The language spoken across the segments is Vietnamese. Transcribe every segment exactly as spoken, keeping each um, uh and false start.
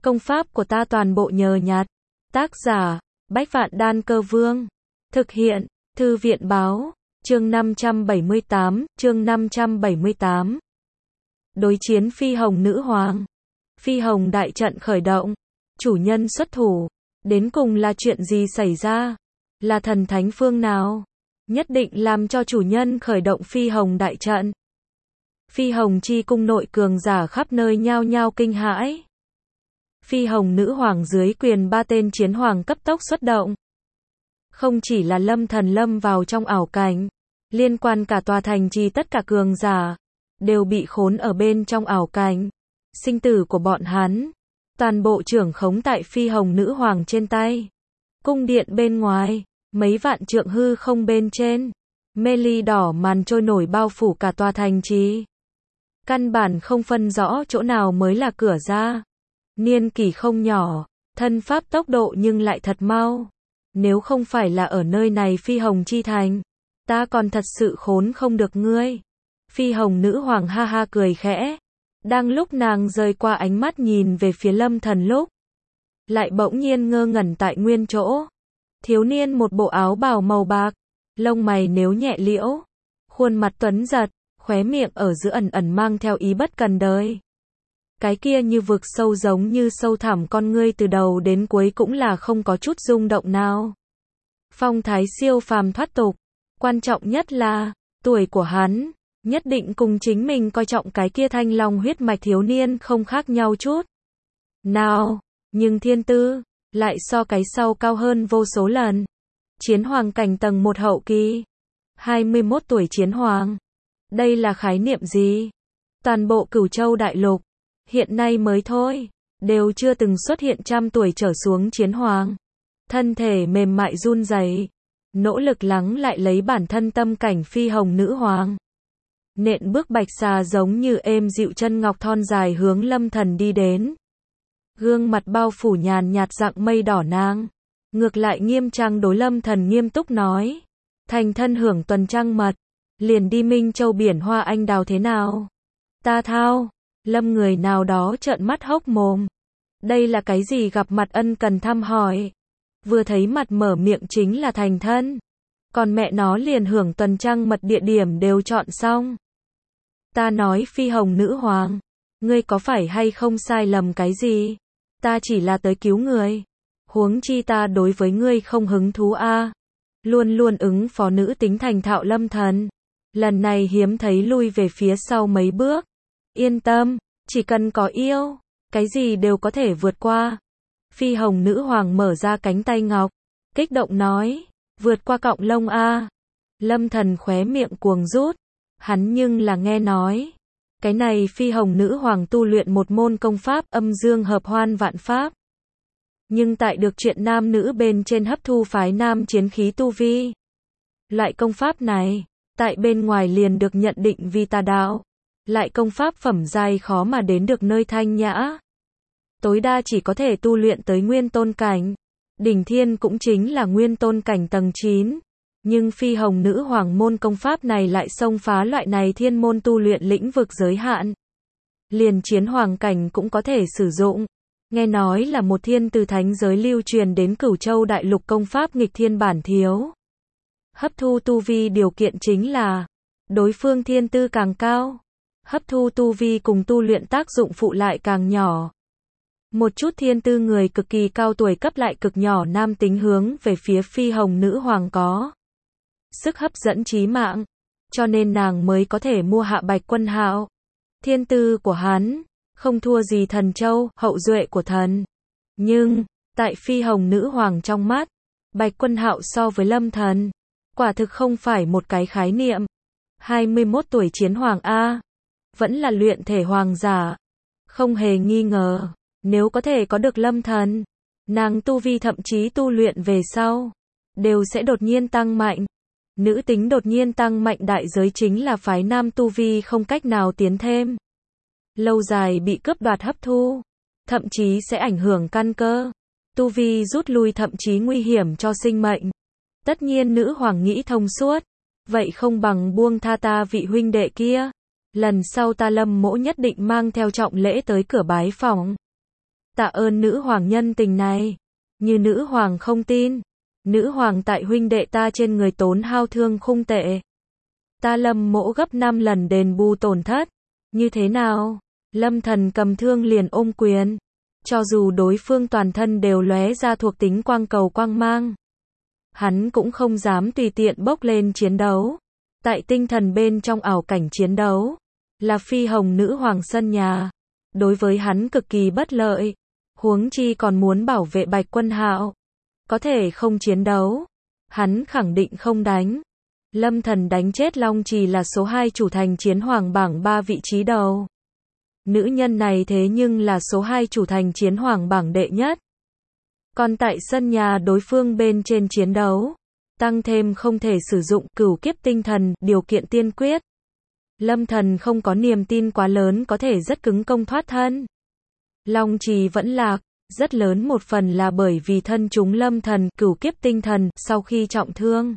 Công pháp của ta toàn bộ nhờ nhặt. Tác giả, Bách Vạn Đan Cơ Vương. Thực hiện, Thư viện Báo. Chương năm trăm bảy mươi tám, chương năm trăm bảy mươi tám. Đối chiến Phi Hồng Nữ Hoàng. Phi Hồng đại trận khởi động. Chủ nhân xuất thủ. Đến cùng là chuyện gì xảy ra? Là thần thánh phương nào? Nhất định làm cho chủ nhân khởi động Phi Hồng đại trận. Phi Hồng chi cung nội cường giả khắp nơi nhao nhao kinh hãi. Phi Hồng Nữ Hoàng dưới quyền ba tên chiến hoàng cấp tốc xuất động. Không chỉ là Lâm Thần lâm vào trong ảo cảnh, liên quan cả tòa thành trì tất cả cường giả đều bị khốn ở bên trong ảo cảnh. Sinh tử của bọn hắn toàn bộ trưởng khống tại Phi Hồng Nữ Hoàng trên tay. Cung điện bên ngoài, mấy vạn trượng hư không bên trên, mê ly đỏ màn trôi nổi bao phủ cả tòa thành trì. Căn bản không phân rõ chỗ nào mới là cửa ra. Niên kỷ không nhỏ, thân pháp tốc độ nhưng lại thật mau. Nếu không phải là ở nơi này Phi Hồng chi thành, ta còn thật sự khốn không được ngươi. Phi Hồng Nữ Hoàng ha ha cười khẽ. Đang lúc nàng rời qua ánh mắt nhìn về phía Lâm Thần lúc, lại bỗng nhiên ngơ ngẩn tại nguyên chỗ. Thiếu niên một bộ áo bào màu bạc, lông mày nếu nhẹ liễu, khuôn mặt tuấn giật, khóe miệng ở giữa ẩn ẩn mang theo ý bất cần đời. Cái kia như vực sâu giống như sâu thẳm con ngươi từ đầu đến cuối cũng là không có chút rung động nào. Phong thái siêu phàm thoát tục, quan trọng nhất là, tuổi của hắn, nhất định cùng chính mình coi trọng cái kia thanh long huyết mạch thiếu niên không khác nhau chút nào, nhưng thiên tư, lại so cái sau cao hơn vô số lần. Chiến hoàng cảnh tầng một hậu kỳ, hai mươi mốt tuổi chiến hoàng. Đây là khái niệm gì? Toàn bộ Cửu Châu đại lục, hiện nay mới thôi, đều chưa từng xuất hiện trăm tuổi trở xuống chiến hoàng. Thân thể mềm mại run rẩy, nỗ lực lắng lại lấy bản thân tâm cảnh Phi Hồng Nữ Hoàng. Nện bước bạch xà giống như êm dịu chân ngọc thon dài hướng Lâm Thần đi đến. Gương mặt bao phủ nhàn nhạt dạng mây đỏ nàng, ngược lại nghiêm trang đối Lâm Thần nghiêm túc nói. Thành thân hưởng tuần trăng mật, liền đi Minh Châu biển hoa anh đào thế nào? Ta thao, Lâm người nào đó trợn mắt hốc mồm. Đây là cái gì gặp mặt ân cần thăm hỏi. Vừa thấy mặt mở miệng chính là thành thân. Còn mẹ nó liền hưởng tuần trăng mật địa điểm đều chọn xong. Ta nói Phi Hồng Nữ Hoàng, ngươi có phải hay không sai lầm cái gì? Ta chỉ là tới cứu người. Huống chi ta đối với ngươi không hứng thú a. À. Luôn luôn ứng phó nữ tính thành thạo Lâm Thần. Lần này hiếm thấy lui về phía sau mấy bước. Yên tâm, chỉ cần có yêu, cái gì đều có thể vượt qua. Phi Hồng Nữ Hoàng mở ra cánh tay ngọc, kích động nói, vượt qua cọng lông a. À. Lâm Thần khóe miệng cuồng rút, hắn nhưng là nghe nói, cái này Phi Hồng Nữ Hoàng tu luyện một môn công pháp âm dương hợp hoan vạn pháp. Nhưng tại được chuyện nam nữ bên trên hấp thu phái nam chiến khí tu vi. Loại công pháp này, tại bên ngoài liền được nhận định vì tà đạo. Lại công pháp phẩm giai khó mà đến được nơi thanh nhã. Tối đa chỉ có thể tu luyện tới nguyên tôn cảnh. Đỉnh thiên cũng chính là nguyên tôn cảnh tầng chín. Nhưng Phi Hồng Nữ Hoàng môn công pháp này lại xông phá loại này thiên môn tu luyện lĩnh vực giới hạn. Liền chiến hoàng cảnh cũng có thể sử dụng. Nghe nói là một thiên từ thánh giới lưu truyền đến Cửu Châu đại lục công pháp nghịch thiên bản thiếu. Hấp thu tu vi điều kiện chính là đối phương thiên tư càng cao, hấp thu tu vi cùng tu luyện tác dụng phụ lại càng nhỏ. Một chút thiên tư người cực kỳ cao tuổi cấp lại cực nhỏ nam tính hướng về phía Phi Hồng Nữ Hoàng có sức hấp dẫn chí mạng, cho nên nàng mới có thể mua hạ Bạch Quân Hạo. Thiên tư của hắn không thua gì Thần Châu, hậu duệ của thần. Nhưng, tại Phi Hồng Nữ Hoàng trong mắt, Bạch Quân Hạo so với Lâm Thần, quả thực không phải một cái khái niệm. hai mươi mốt tuổi chiến hoàng A, vẫn là luyện thể hoàng giả. Không hề nghi ngờ, nếu có thể có được Lâm Thần, nàng tu vi thậm chí tu luyện về sau, đều sẽ đột nhiên tăng mạnh. Nữ tính đột nhiên tăng mạnh đại giới chính là phái nam tu vi không cách nào tiến thêm. Lâu dài bị cướp đoạt hấp thu, thậm chí sẽ ảnh hưởng căn cơ. Tu vi rút lui thậm chí nguy hiểm cho sinh mệnh. Tất nhiên nữ hoàng nghĩ thông suốt. Vậy không bằng buông tha ta vị huynh đệ kia. Lần sau ta Lâm mỗ nhất định mang theo trọng lễ tới cửa bái phòng. Tạ ơn nữ hoàng nhân tình này. Như nữ hoàng không tin. Nữ hoàng tại huynh đệ ta trên người tốn hao thương khung tệ. Ta Lâm mỗ gấp năm lần đền bù tổn thất. Như thế nào? Lâm Thần cầm thương liền ôm quyền. Cho dù đối phương toàn thân đều lóe ra thuộc tính quang cầu quang mang, hắn cũng không dám tùy tiện bốc lên chiến đấu. Tại tinh thần bên trong ảo cảnh chiến đấu, là phi hồng nữ hoàng sân nhà. Đối với hắn cực kỳ bất lợi. Huống chi còn muốn bảo vệ Bạch Quân Hạo. Có thể không chiến đấu, hắn khẳng định không đánh. Lâm Thần đánh chết Long Trì là số hai chủ thành chiến hoàng bảng ba vị trí đầu. Nữ nhân này thế nhưng là số hai chủ thành chiến hoàng bảng đệ nhất. Còn tại sân nhà đối phương bên trên chiến đấu, tăng thêm không thể sử dụng cửu kiếp tinh thần, điều kiện tiên quyết. Lâm Thần không có niềm tin quá lớn có thể rất cứng công thoát thân. Long Trì vẫn lạc, rất lớn một phần là bởi vì thân chúng Lâm Thần cửu kiếp tinh thần, sau khi trọng thương,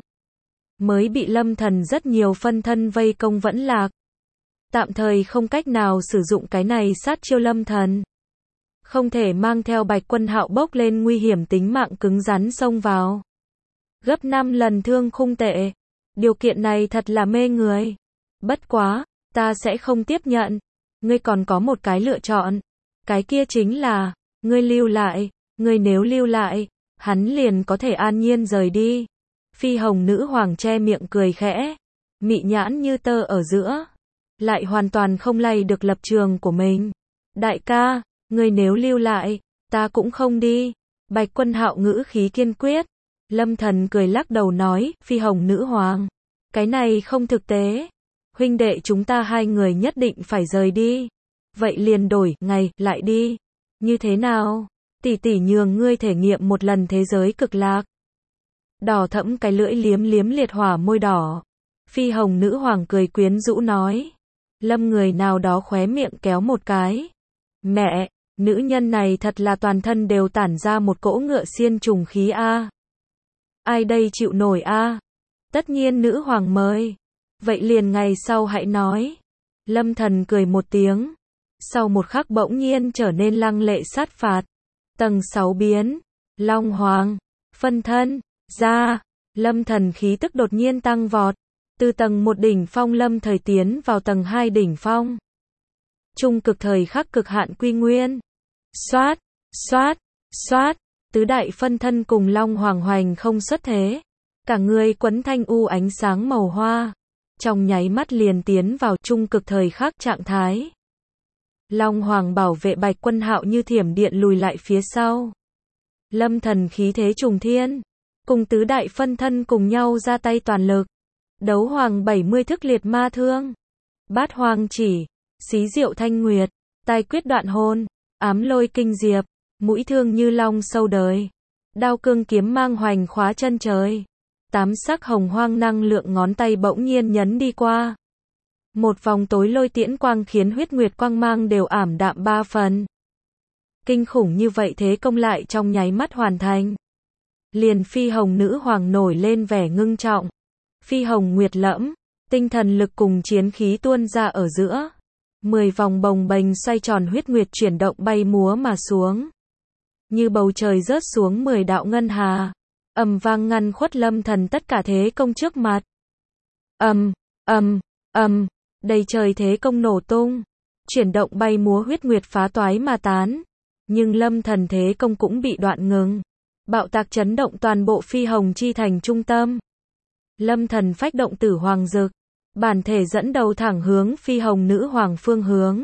mới bị Lâm Thần rất nhiều phân thân vây công vẫn lạc. Tạm thời không cách nào sử dụng cái này sát chiêu Lâm Thần. Không thể mang theo Bạch Quân Hạo bốc lên nguy hiểm tính mạng cứng rắn xông vào. Gấp năm lần thương khung tệ. Điều kiện này thật là mê người. Bất quá, ta sẽ không tiếp nhận. Ngươi còn có một cái lựa chọn. Cái kia chính là, ngươi lưu lại. Ngươi nếu lưu lại, hắn liền có thể an nhiên rời đi. Phi hồng nữ hoàng che miệng cười khẽ. Mị nhãn như tơ ở giữa. Lại hoàn toàn không lay được lập trường của mình. Đại ca, ngươi nếu lưu lại, ta cũng không đi. Bạch Quân Hạo ngữ khí kiên quyết. Lâm Thần cười lắc đầu nói, phi hồng nữ hoàng. Cái này không thực tế. Huynh đệ chúng ta hai người nhất định phải rời đi. Vậy liền đổi, ngày, lại đi. Như thế nào? Tỷ tỷ nhường ngươi thể nghiệm một lần thế giới cực lạc. Đỏ thẫm cái lưỡi liếm liếm liệt hỏa môi đỏ. Phi hồng nữ hoàng cười quyến rũ nói. Lâm người nào đó khóe miệng kéo một cái. Mẹ, nữ nhân này thật là toàn thân đều tản ra một cỗ ngựa xiên trùng khí a. Ai đây chịu nổi a? Tất nhiên nữ hoàng mời. Vậy liền ngày sau hãy nói. Lâm Thần cười một tiếng. Sau một khắc bỗng nhiên trở nên lăng lệ sát phạt. Tầng sáu biến. Long Hoàng. Phân thân. Ra. Lâm Thần khí tức đột nhiên tăng vọt. Từ tầng một đỉnh phong lâm thời tiến vào tầng hai đỉnh phong. Trung cực thời khắc cực hạn quy nguyên. Xoát. Xoát. Xoát. Tứ đại phân thân cùng Long Hoàng hoành không xuất thế. Cả người quấn thanh u ánh sáng màu hoa. Trong nháy mắt liền tiến vào trung cực thời khắc trạng thái. Long Hoàng bảo vệ Bạch Quân Hạo như thiểm điện lùi lại phía sau. Lâm Thần khí thế trùng thiên. Cùng tứ đại phân thân cùng nhau ra tay toàn lực. Đấu hoàng bảy mươi thức liệt ma thương. Bát hoàng chỉ. Xí diệu thanh nguyệt. Tai quyết đoạn hồn. Ám lôi kinh diệp. Mũi thương như long sâu đời. Đao cương kiếm mang hoành khóa chân trời. Tám sắc hồng hoang năng lượng ngón tay bỗng nhiên nhấn đi qua. Một vòng tối lôi tiễn quang khiến huyết nguyệt quang mang đều ảm đạm ba phần. Kinh khủng như vậy thế công lại trong nháy mắt hoàn thành. Liền phi hồng nữ hoàng nổi lên vẻ ngưng trọng. Phi hồng nguyệt lẫm, tinh thần lực cùng chiến khí tuôn ra ở giữa. Mười vòng bồng bềnh xoay tròn huyết nguyệt chuyển động bay múa mà xuống. Như bầu trời rớt xuống mười đạo ngân hà. Ầm vang ngăn khuất Lâm Thần tất cả thế công trước mặt. Ầm, ầm, ầm, đầy trời thế công nổ tung. Chuyển động bay múa huyết nguyệt phá toái mà tán. Nhưng Lâm Thần thế công cũng bị đoạn ngừng. Bạo tạc chấn động toàn bộ phi hồng chi thành trung tâm. Lâm Thần phách động tử hoàng dực. Bản thể dẫn đầu thẳng hướng phi hồng nữ hoàng phương hướng.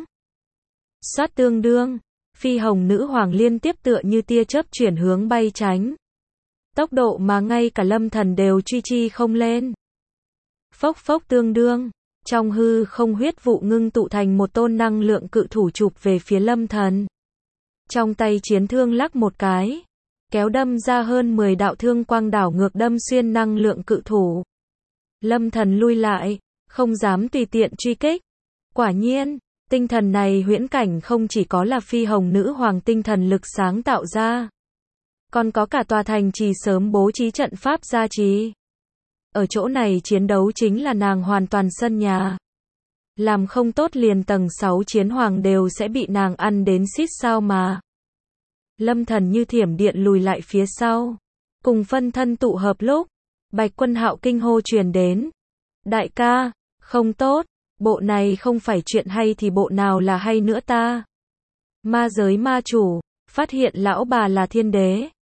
Xoát tương đương. Phi hồng nữ hoàng liên tiếp tựa như tia chớp chuyển hướng bay tránh. Tốc độ mà ngay cả Lâm Thần đều truy chi không lên. Phốc phốc tương đương. Trong hư không huyết vụ ngưng tụ thành một tôn năng lượng cự thủ chụp về phía Lâm Thần. Trong tay chiến thương lắc một cái. Kéo đâm ra hơn mười đạo thương quang đảo ngược đâm xuyên năng lượng cự thủ. Lâm Thần lui lại. Không dám tùy tiện truy kích. Quả nhiên, tinh thần này huyễn cảnh không chỉ có là phi hồng nữ hoàng tinh thần lực sáng tạo ra. Còn có cả tòa thành trì sớm bố trí trận pháp gia trì. Ở chỗ này chiến đấu chính là nàng hoàn toàn sân nhà. Làm không tốt liền tầng sáu chiến hoàng đều sẽ bị nàng ăn đến xít sao mà. Lâm Thần như thiểm điện lùi lại phía sau. Cùng phân thân tụ hợp lúc, Bạch Quân Hạo kinh hô truyền đến. Đại ca, không tốt, bộ này không phải chuyện hay thì bộ nào là hay nữa ta? Ma giới ma chủ, phát hiện lão bà là thiên đế.